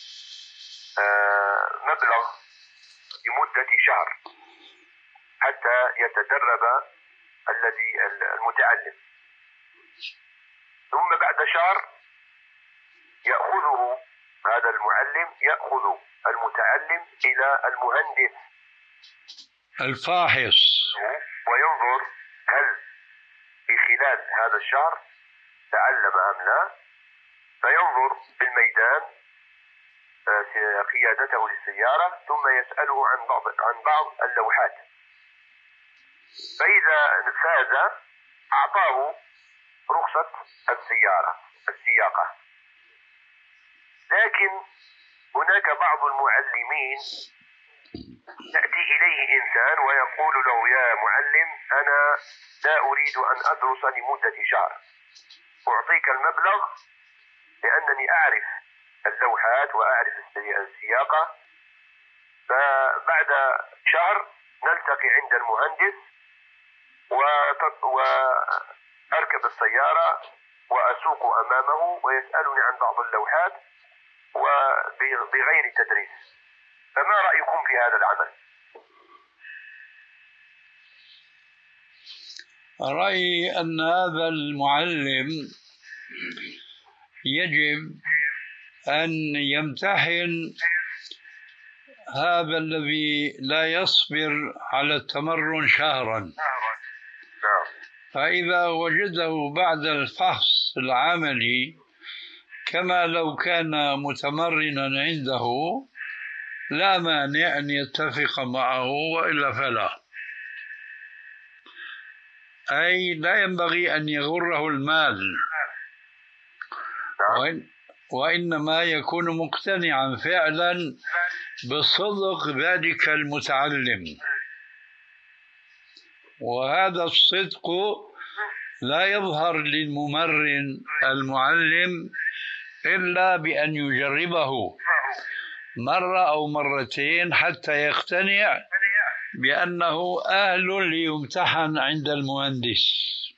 آه مبلغ لمدة شهر حتى يتدرب الذي المتعلم، ثم بعد شهر يأخذه هذا المعلم يأخذ المتعلم إلى المهندس الفاحص وينظر هل في خلال هذا الشهر تعلم أم لا، فينظر بالميدان قيادته للسيارة، ثم يسأله عن بعض عن بعض اللوحات، فإذا فاز أعطاه رخصة السيارة السياقة. لكن هناك بعض المعلمين يأتي إليه إنسان ويقول له: يا معلم، أنا لا أريد أن أدرس لمدة شهر، أعطيك المبلغ لأنني أعرف اللوحات وأعرف السياقة، فبعد شهر نلتقي عند المهندس وأركب السيارة وأسوق أمامه ويسألني عن بعض اللوحات وبغير تدريس. فما رأيكم في هذا العمل؟ رأيي أن هذا المعلم يجب أن يمتحن هذا الذي لا يصبر على التمرن شهرا، فإذا وجده بعد الفحص العملي كما لو كان متمرنا عنده لا مانع أن يتفق معه وإلا فلا، أي لا ينبغي أن يغره المال، وإن وإنما يكون مقتنعا فعلا بصدق ذلك المتعلم، وهذا الصدق لا يظهر للممرن المعلم إلا بأن يجربه مرة أو مرتين حتى يقتنع بأنه أهل ليمتحن عند المهندس،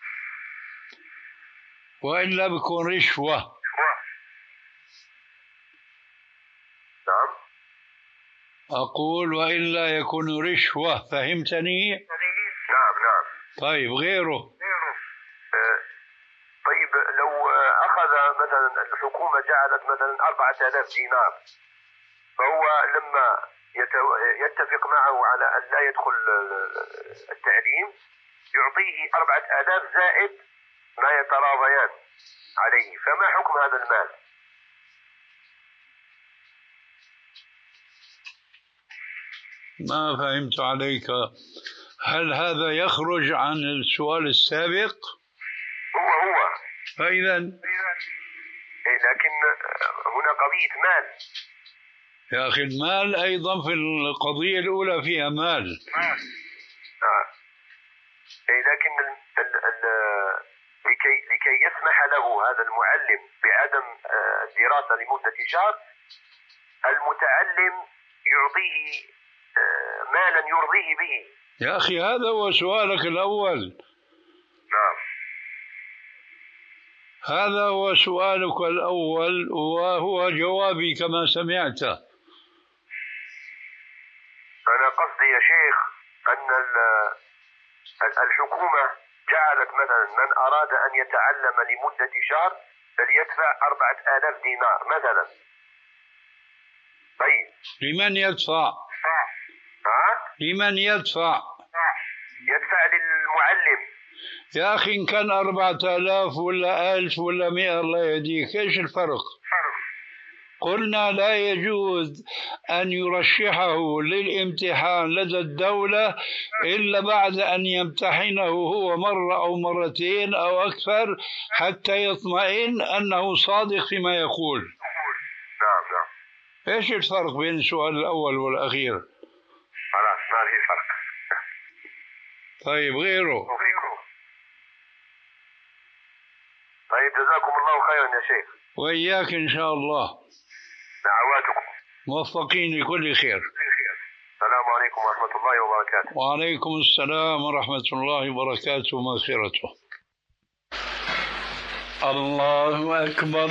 وإلا بيكون رشوة. أقول وإلا يكون رشوة، فهمتني؟ نعم نعم. طيب غيره؟ طيب لو أخذ مثلا الحكومة جعلت مثلا أربعة آلاف دينار، فهو لما يتفق معه على أن لا يدخل التعليم يعطيه أربعة آلاف زائد ما يتراضيان عليه، فما حكم هذا المال؟ ما فهمت عليك. هل هذا يخرج عن السؤال السابق؟ هو هو فإذا لكن هنا قضية مال يا أخي، المال أيضا في القضية الأولى فيها مال. آه. لكن ال ال ال لكي, لكي يسمح له هذا المعلم بعدم الدراسة لمدة شهر، المتعلم يعطيه مالا يرضيه به. يا أخي هذا هو سؤالك الأول. نعم، هذا هو سؤالك الأول وهو جوابي كما سمعت. أنا قصدي يا شيخ أن الحكومة جعلت مثلا من أراد أن يتعلم لمدة شهر فليدفع أربعة آلاف دينار مثلا. طيب لمن يدفع؟ ها؟ لمن يدفع؟ يدفع للمعلم. يا أخي إن كان أربعة آلاف ولا ألف ولا مئة الله يهديك، إيش الفرق؟ قلنا لا يجوز أن يرشحه للامتحان لدى الدولة إلا بعد أن يمتحنه هو مرة أو مرتين أو أكثر حتى يطمئن أنه صادق فيما يقول. نعم نعم. إيش الفرق بين السؤال الأول والأخير؟ خلاص ما في فرق. طيب غيره؟ طيب جزاكم الله خيرا يا شيخ. وإياك إن شاء الله. دعواتكم. موفقين لكل خير. السلام عليكم ورحمة الله وبركاته. وعليكم السلام ورحمة الله وبركاته ومغفرته. الله أكبر.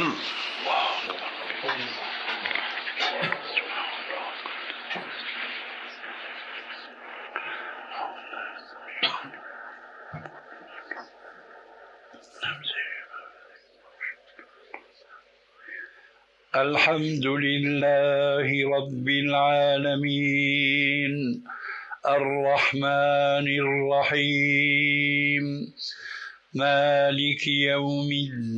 الحمد لله رب العالمين الرحمن الرحيم مالك يوم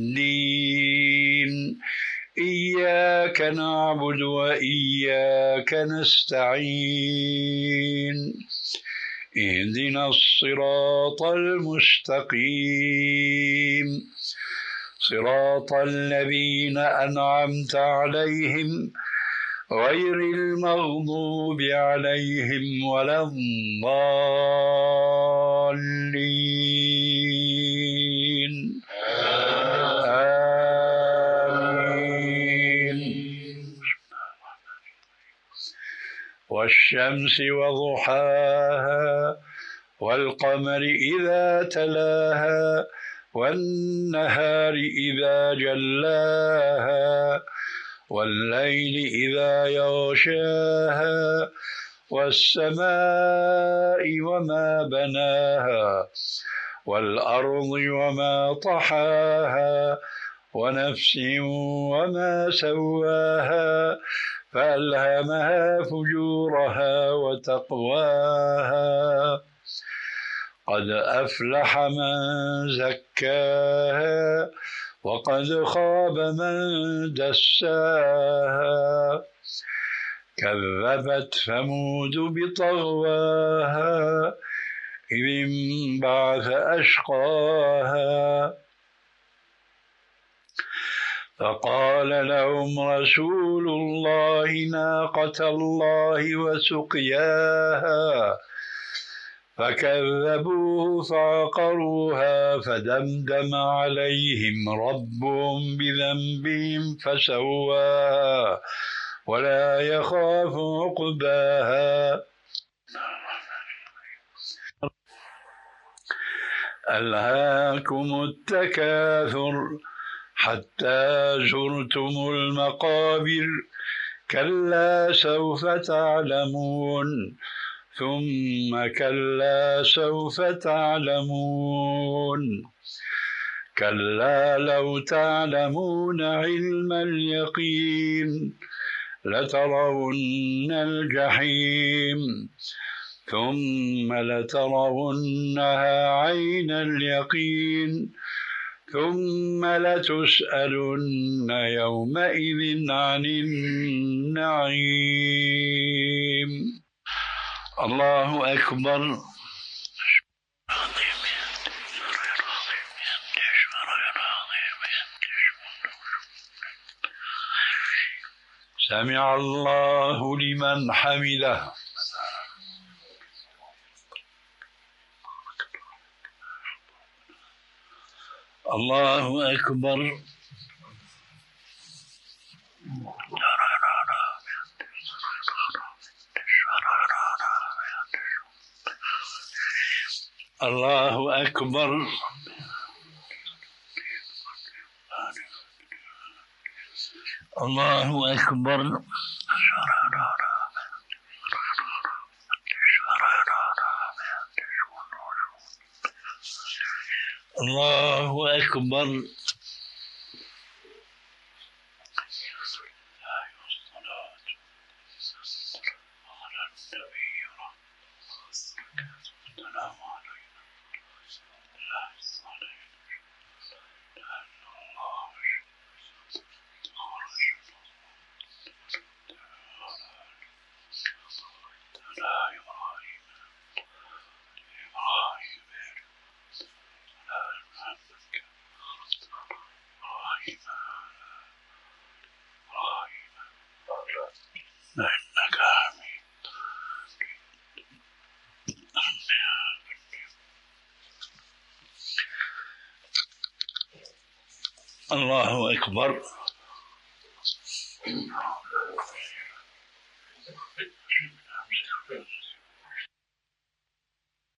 الدين إياك نعبد وإياك نستعين اهدنا الصراط المستقيم صراط الذين أنعمت عليهم غير المغضوب عليهم ولا الضالين آمين. والشمس وضحاها والقمر إذا تلاها والنهار إذا جلاها والليل إذا يغشاها والسماء وما بناها والأرض وما طحاها ونفس وما سواها فألهمها فجورها وتقواها قد أفلح من زكاها وقد خاب من دساها كذبت ثمود بطغواها إذ انبعث أشقاها فقال لهم رسول الله ناقة الله وسقياها فكذبوه فعقروها فدمدم عليهم ربهم بذنبهم فسواها ولا يخاف عقباها. ألهاكم التكاثر حتى زرتم المقابر كلا سوف تعلمون ثم كلا سوف تعلمون كلا لو تعلمون علم اليقين لترون الجحيم ثم لترونها عين اليقين ثم لتسألن يومئذ عن النعيم. الله أكبر. سمع الله لمن حمده. الله أكبر. الله أكبر. الله أكبر. الله أكبر. الله أكبر.